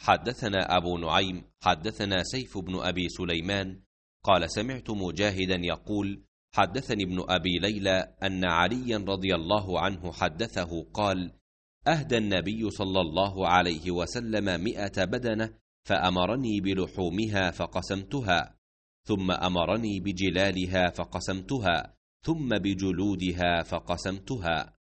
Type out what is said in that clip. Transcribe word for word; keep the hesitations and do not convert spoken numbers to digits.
حدثنا أبو نعيم حدثنا سيف بن أبي سليمان قال سمعت مجاهدا يقول حدثني ابن أبي ليلى أن عليا رضي الله عنه حدثه قال أهدى النبي صلى الله عليه وسلم مئة بدنة فأمرني بلحومها فقسمتها، ثم أمرني بجلالها فقسمتها، ثم بجلودها فقسمتها.